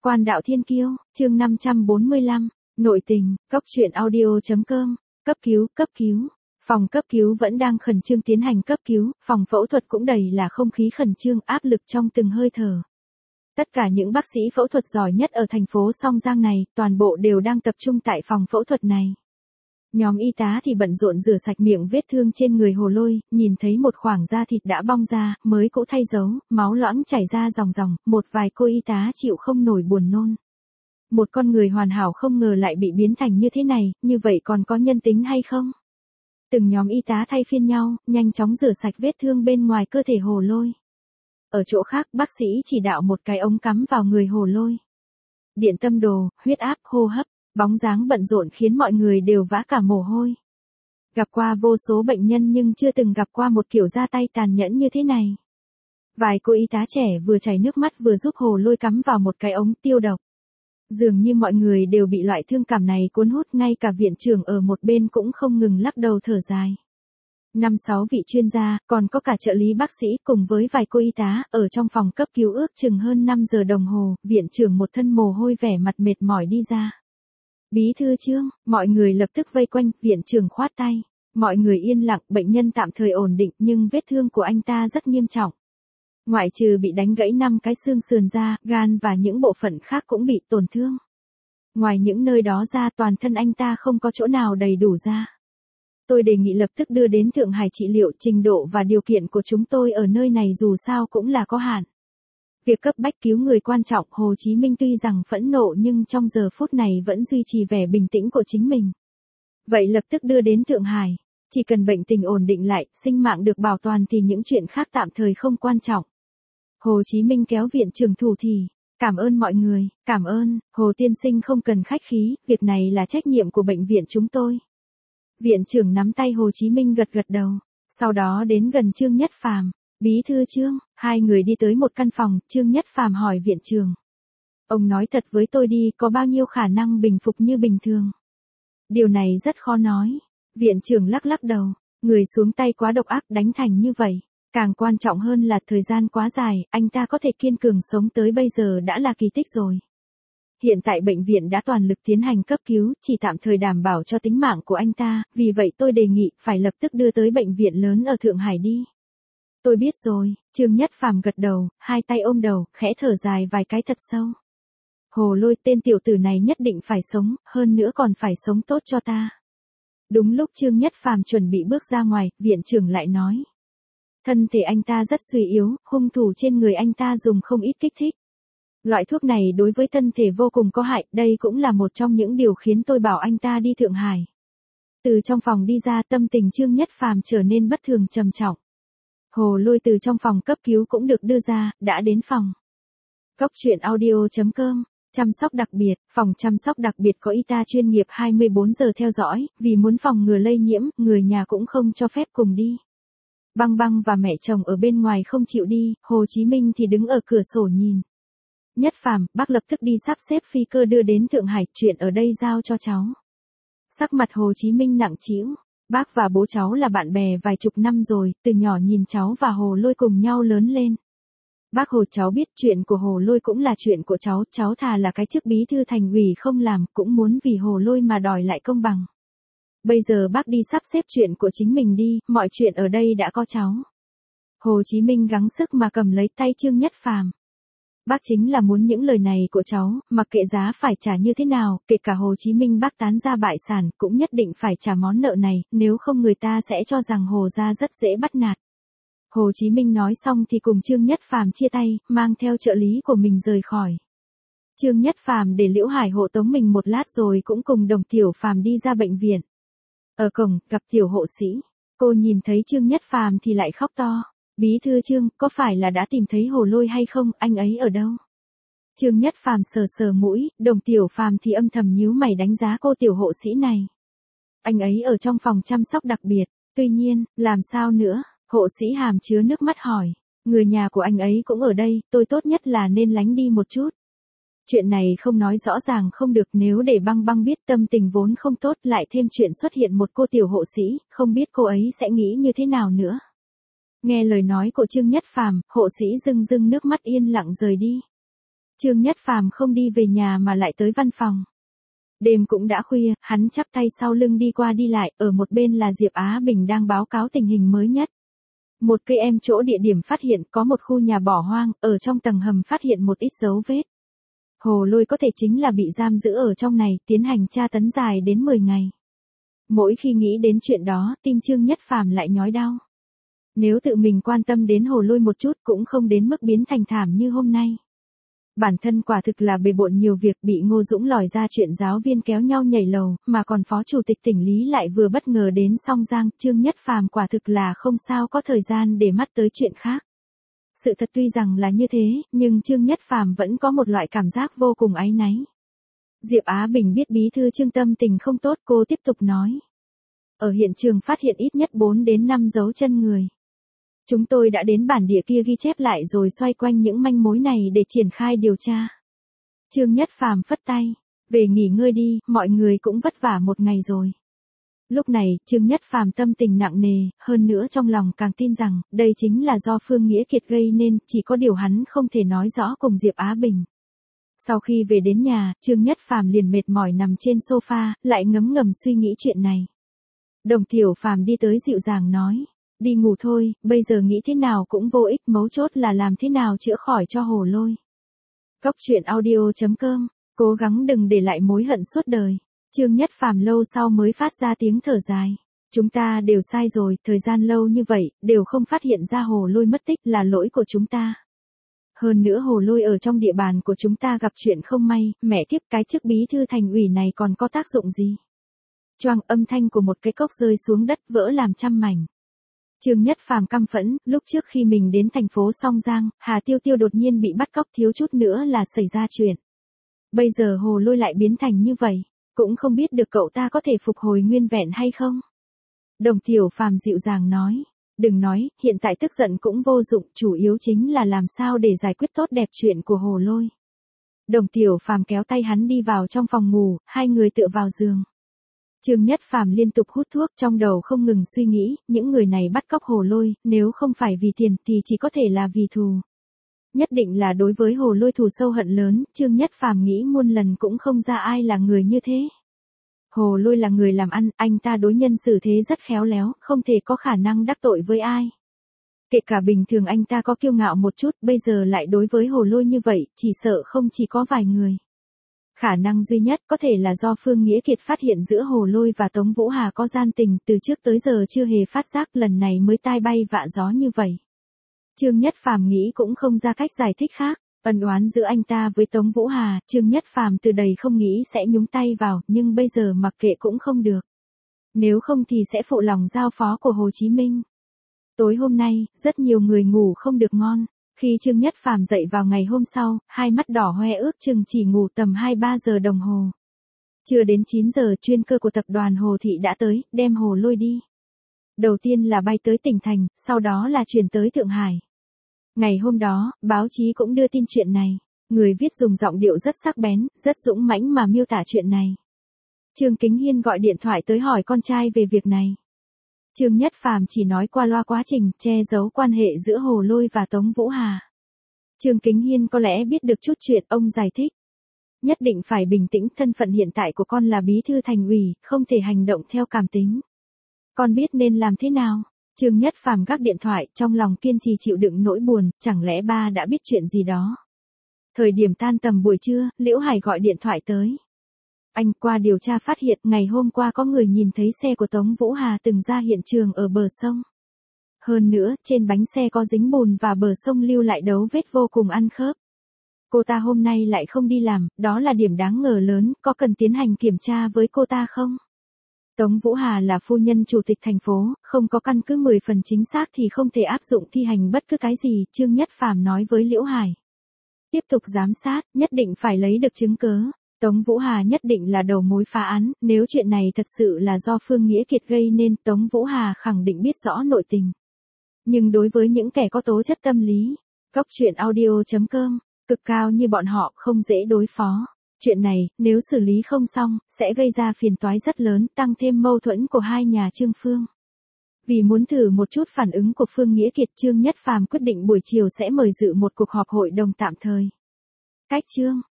Quan đạo thiên kiêu, chương 545, nội tình, cốc truyện audio.com, cấp cứu. Phòng cấp cứu vẫn đang khẩn trương tiến hành cấp cứu, phòng phẫu thuật cũng đầy là không khí khẩn trương áp lực trong từng hơi thở. Tất cả những bác sĩ phẫu thuật giỏi nhất ở thành phố Song Giang này, toàn bộ đều đang tập trung tại phòng phẫu thuật này. Nhóm y tá thì bận rộn rửa sạch miệng vết thương trên người Hồ Lôi, nhìn thấy một khoảng da thịt đã bong ra, mới cũ thay dấu, máu loãng chảy ra ròng, một vài cô y tá chịu không nổi buồn nôn. Một con người hoàn hảo không ngờ lại bị biến thành như thế này, như vậy còn có nhân tính hay không? Từng nhóm y tá thay phiên nhau, nhanh chóng rửa sạch vết thương bên ngoài cơ thể Hồ Lôi. Ở chỗ khác, bác sĩ chỉ đạo một cái ống cắm vào người Hồ Lôi. Điện tâm đồ, huyết áp, hô hấp, bóng dáng bận rộn khiến mọi người đều vã cả mồ hôi. Gặp qua vô số bệnh nhân nhưng chưa từng gặp qua một kiểu ra tay tàn nhẫn như thế này. Vài cô y tá trẻ vừa chảy nước mắt vừa giúp Hồ Lôi cắm vào một cái ống tiêu độc. Dường như mọi người đều bị loại thương cảm này cuốn hút, ngay cả viện trưởng ở một bên cũng không ngừng lắc đầu thở dài. 5-6 vị chuyên gia, còn có cả trợ lý bác sĩ cùng với vài cô y tá, ở trong phòng cấp cứu ước chừng hơn 5 giờ đồng hồ, viện trưởng một thân mồ hôi vẻ mặt mệt mỏi đi ra. Bí thư Trương, mọi người lập tức vây quanh, viện trưởng khoát tay. Mọi người yên lặng, bệnh nhân tạm thời ổn định nhưng vết thương của anh ta rất nghiêm trọng. Ngoại trừ bị đánh gãy 5 cái xương sườn ra, gan và những bộ phận khác cũng bị tổn thương. Ngoài những nơi đó ra, toàn thân anh ta không có chỗ nào đầy đủ da. Tôi đề nghị lập tức đưa đến Thượng Hải trị liệu, trình độ và điều kiện của chúng tôi ở nơi này dù sao cũng là có hạn. Việc cấp bách cứu người quan trọng, Hồ Chí Minh tuy rằng phẫn nộ nhưng trong giờ phút này vẫn duy trì vẻ bình tĩnh của chính mình. Vậy lập tức đưa đến Thượng Hải, chỉ cần bệnh tình ổn định lại, sinh mạng được bảo toàn thì những chuyện khác tạm thời không quan trọng. Hồ Chí Minh kéo viện trưởng thủ thì, cảm ơn mọi người, cảm ơn, Hồ tiên sinh không cần khách khí, việc này là trách nhiệm của bệnh viện chúng tôi. Viện trưởng nắm tay Hồ Chí Minh gật đầu, sau đó đến gần Trương Nhất Phàm. Bí thư Trương, hai người đi tới một căn phòng, Trương Nhất Phàm hỏi viện trưởng. Ông nói thật với tôi đi, có bao nhiêu khả năng bình phục như bình thường? Điều này rất khó nói. Viện trưởng lắc đầu, người xuống tay quá độc ác đánh thành như vậy. Càng quan trọng hơn là thời gian quá dài, anh ta có thể kiên cường sống tới bây giờ đã là kỳ tích rồi. Hiện tại bệnh viện đã toàn lực tiến hành cấp cứu, chỉ tạm thời đảm bảo cho tính mạng của anh ta, vì vậy tôi đề nghị phải lập tức đưa tới bệnh viện lớn ở Thượng Hải đi. Tôi biết rồi, Trương Nhất Phàm gật đầu, hai tay ôm đầu, khẽ thở dài vài cái thật sâu. Hồ Lôi, tên tiểu tử này nhất định phải sống, hơn nữa còn phải sống tốt cho ta. Đúng lúc Trương Nhất Phàm chuẩn bị bước ra ngoài, viện trưởng lại nói. Thân thể anh ta rất suy yếu, hung thủ trên người anh ta dùng không ít kích thích. Loại thuốc này đối với thân thể vô cùng có hại, đây cũng là một trong những điều khiến tôi bảo anh ta đi Thượng Hải. Từ trong phòng đi ra, tâm tình Trương Nhất Phàm trở nên bất thường trầm trọng. Hồ Lôi từ trong phòng cấp cứu cũng được đưa ra, đã đến phòng. Cốc truyện audio.com, chăm sóc đặc biệt, phòng chăm sóc đặc biệt có y tá chuyên nghiệp 24 giờ theo dõi, vì muốn phòng ngừa lây nhiễm, người nhà cũng không cho phép cùng đi. Băng và mẹ chồng ở bên ngoài không chịu đi, Hồ Chí Minh thì đứng ở cửa sổ nhìn. Nhất Phàm, bác lập tức đi sắp xếp phi cơ đưa đến Thượng Hải, chuyện ở đây giao cho cháu. Sắc mặt Hồ Chí Minh nặng trĩu. Bác và bố cháu là bạn bè vài chục năm rồi, từ nhỏ nhìn cháu và Hồ Lôi cùng nhau lớn lên. Bác Hồ, cháu biết chuyện của Hồ Lôi cũng là chuyện của cháu thà là cái chức bí thư thành ủy không làm, cũng muốn vì Hồ Lôi mà đòi lại công bằng. Bây giờ bác đi sắp xếp chuyện của chính mình đi, mọi chuyện ở đây đã có cháu. Hồ Chí Minh gắng sức mà cầm lấy tay Trương Nhất Phàm. Bác chính là muốn những lời này của cháu, mặc kệ giá phải trả như thế nào, kể cả Hồ Chí Minh bác tán ra bại sản, cũng nhất định phải trả món nợ này, nếu không người ta sẽ cho rằng Hồ gia rất dễ bắt nạt. Hồ Chí Minh nói xong thì cùng Trương Nhất Phàm chia tay, mang theo trợ lý của mình rời khỏi. Trương Nhất Phàm để Liễu Hải hộ tống mình một lát rồi cũng cùng Đồng Tiểu Phàm đi ra bệnh viện. Ở cổng, gặp tiểu hộ sĩ. Cô nhìn thấy Trương Nhất Phàm thì lại khóc to. Bí thư Trương, có phải là đã tìm thấy Hồ Lôi hay không, anh ấy ở đâu? Trương Nhất Phàm sờ mũi, Đồng Tiểu Phàm thì âm thầm nhíu mày đánh giá cô tiểu hộ sĩ này. Anh ấy ở trong phòng chăm sóc đặc biệt, tuy nhiên, làm sao nữa? Hộ sĩ hàm chứa nước mắt hỏi. Người nhà của anh ấy cũng ở đây, tôi tốt nhất là nên lánh đi một chút. Chuyện này không nói rõ ràng không được, nếu để băng biết tâm tình vốn không tốt, lại thêm chuyện xuất hiện một cô tiểu hộ sĩ, không biết cô ấy sẽ nghĩ như thế nào nữa. Nghe lời nói của Trương Nhất Phàm, hộ sĩ rưng nước mắt yên lặng rời đi. Trương Nhất Phàm không đi về nhà mà lại tới văn phòng. Đêm cũng đã khuya, hắn chắp tay sau lưng đi qua đi lại, ở một bên là Diệp Á Bình đang báo cáo tình hình mới nhất. Một cây em chỗ địa điểm phát hiện có một khu nhà bỏ hoang, ở trong tầng hầm phát hiện một ít dấu vết. Hồ Lôi có thể chính là bị giam giữ ở trong này, tiến hành tra tấn dài đến 10 ngày. Mỗi khi nghĩ đến chuyện đó, tim Trương Nhất Phàm lại nhói đau. Nếu tự mình quan tâm đến Hồ Lôi một chút cũng không đến mức biến thành thảm như hôm nay. Bản thân quả thực là bề bộn nhiều việc, bị Ngô Dũng lòi ra chuyện giáo viên kéo nhau nhảy lầu, mà còn phó chủ tịch tỉnh Lý lại vừa bất ngờ đến Song Giang, Trương Nhất Phàm quả thực là không sao có thời gian để mắt tới chuyện khác. Sự thật tuy rằng là như thế, nhưng Trương Nhất Phàm vẫn có một loại cảm giác vô cùng áy náy. Diệp Á Bình biết bí thư Trương tâm tình không tốt, cô tiếp tục nói. Ở hiện trường phát hiện ít nhất 4 đến 5 dấu chân người. Chúng tôi đã đến bản địa kia ghi chép lại rồi xoay quanh những manh mối này để triển khai điều tra. Trương Nhất Phàm phất tay, về nghỉ ngơi đi, mọi người cũng vất vả một ngày rồi. Lúc này, Trương Nhất Phàm tâm tình nặng nề, hơn nữa trong lòng càng tin rằng, đây chính là do Phương Nghĩa Kiệt gây nên, chỉ có điều hắn không thể nói rõ cùng Diệp Á Bình. Sau khi về đến nhà, Trương Nhất Phàm liền mệt mỏi nằm trên sofa, lại ngấm ngầm suy nghĩ chuyện này. Đồng Tiểu Phàm đi tới dịu dàng nói, đi ngủ thôi, bây giờ nghĩ thế nào cũng vô ích, mấu chốt là làm thế nào chữa khỏi cho Hồ Lôi. Cốc truyện audio.com, cố gắng đừng để lại mối hận suốt đời. Trương Nhất Phàm lâu sau mới phát ra tiếng thở dài. Chúng ta đều sai rồi, thời gian lâu như vậy, đều không phát hiện ra Hồ Lôi mất tích là lỗi của chúng ta. Hơn nữa Hồ Lôi ở trong địa bàn của chúng ta gặp chuyện không may, mẹ kiếp, cái chức bí thư thành ủy này còn có tác dụng gì? Choang, âm thanh của một cái cốc rơi xuống đất vỡ làm trăm mảnh. Trương Nhất Phàm căm phẫn, lúc trước khi mình đến thành phố Song Giang, Hà Tiêu Tiêu đột nhiên bị bắt cóc, thiếu chút nữa là xảy ra chuyện. Bây giờ Hồ Lôi lại biến thành như vậy, cũng không biết được cậu ta có thể phục hồi nguyên vẹn hay không. Đồng Tiểu Phàm dịu dàng nói, đừng nói, hiện tại tức giận cũng vô dụng, chủ yếu chính là làm sao để giải quyết tốt đẹp chuyện của Hồ Lôi. Đồng Tiểu Phàm kéo tay hắn đi vào trong phòng ngủ, hai người tựa vào giường. Trương Nhất Phàm liên tục hút thuốc, trong đầu không ngừng suy nghĩ, những người này bắt cóc Hồ Lôi, nếu không phải vì tiền thì chỉ có thể là vì thù. Nhất định là đối với Hồ Lôi thù sâu hận lớn, Trương Nhất Phàm nghĩ muôn lần cũng không ra ai là người như thế. Hồ Lôi là người làm ăn, anh ta đối nhân xử thế rất khéo léo, không thể có khả năng đắc tội với ai. Kể cả bình thường anh ta có kiêu ngạo một chút, bây giờ lại đối với Hồ Lôi như vậy, chỉ sợ không chỉ có vài người. Khả năng duy nhất có thể là do Phương Nghĩa Kiệt phát hiện giữa Hồ Lôi và Tống Vũ Hà có gian tình, từ trước tới giờ chưa hề phát giác, lần này mới tai bay vạ gió như vậy. Trương Nhất Phàm nghĩ cũng không ra cách giải thích khác, ân oán giữa anh ta với Tống Vũ Hà, Trương Nhất Phàm từ đầy không nghĩ sẽ nhúng tay vào, nhưng bây giờ mặc kệ cũng không được. Nếu không thì sẽ phụ lòng giao phó của Hồ Chí Minh. Tối hôm nay, rất nhiều người ngủ không được ngon. Khi Trương Nhất Phàm dậy vào ngày hôm sau, hai mắt đỏ hoe ước chừng chỉ ngủ tầm 2-3 giờ đồng hồ. Chưa đến 9 giờ, chuyên cơ của tập đoàn Hồ Thị đã tới, đem Hồ Lôi đi. Đầu tiên là bay tới tỉnh thành, sau đó là chuyển tới Thượng Hải. Ngày hôm đó, báo chí cũng đưa tin chuyện này. Người viết dùng giọng điệu rất sắc bén, rất dũng mãnh mà miêu tả chuyện này. Trương Kính Hiên gọi điện thoại tới hỏi con trai về việc này. Trương Nhất Phàm chỉ nói qua loa quá trình, che giấu quan hệ giữa Hồ Lôi và Tống Vũ Hà. Trương Kính Hiên có lẽ biết được chút chuyện, ông giải thích. Nhất định phải bình tĩnh, thân phận hiện tại của con là bí thư thành ủy, không thể hành động theo cảm tính. Con biết nên làm thế nào? Trương Nhất Phàm gác điện thoại, trong lòng kiên trì chịu đựng nỗi buồn, chẳng lẽ ba đã biết chuyện gì đó. Thời điểm tan tầm buổi trưa, Liễu Hải gọi điện thoại tới. Anh, qua điều tra phát hiện, ngày hôm qua có người nhìn thấy xe của Tống Vũ Hà từng ra hiện trường ở bờ sông. Hơn nữa, trên bánh xe có dính bùn và bờ sông lưu lại dấu vết vô cùng ăn khớp. Cô ta hôm nay lại không đi làm, đó là điểm đáng ngờ lớn, có cần tiến hành kiểm tra với cô ta không? Tống Vũ Hà là phu nhân chủ tịch thành phố, không có căn cứ 10 phần chính xác thì không thể áp dụng thi hành bất cứ cái gì, Trương Nhất Phàm nói với Liễu Hải. Tiếp tục giám sát, nhất định phải lấy được chứng cớ. Tống Vũ Hà nhất định là đầu mối phá án, nếu chuyện này thật sự là do Phương Nghĩa Kiệt gây nên, Tống Vũ Hà khẳng định biết rõ nội tình. Nhưng đối với những kẻ có tố chất tâm lý, Cốc truyện audio.com, cực cao như bọn họ không dễ đối phó. Chuyện này, nếu xử lý không xong, sẽ gây ra phiền toái rất lớn, tăng thêm mâu thuẫn của hai nhà Trương Phương. Vì muốn thử một chút phản ứng của Phương Nghĩa Kiệt, Trương Nhất Phàm quyết định buổi chiều sẽ mời dự một cuộc họp hội đồng tạm thời. Khách chương.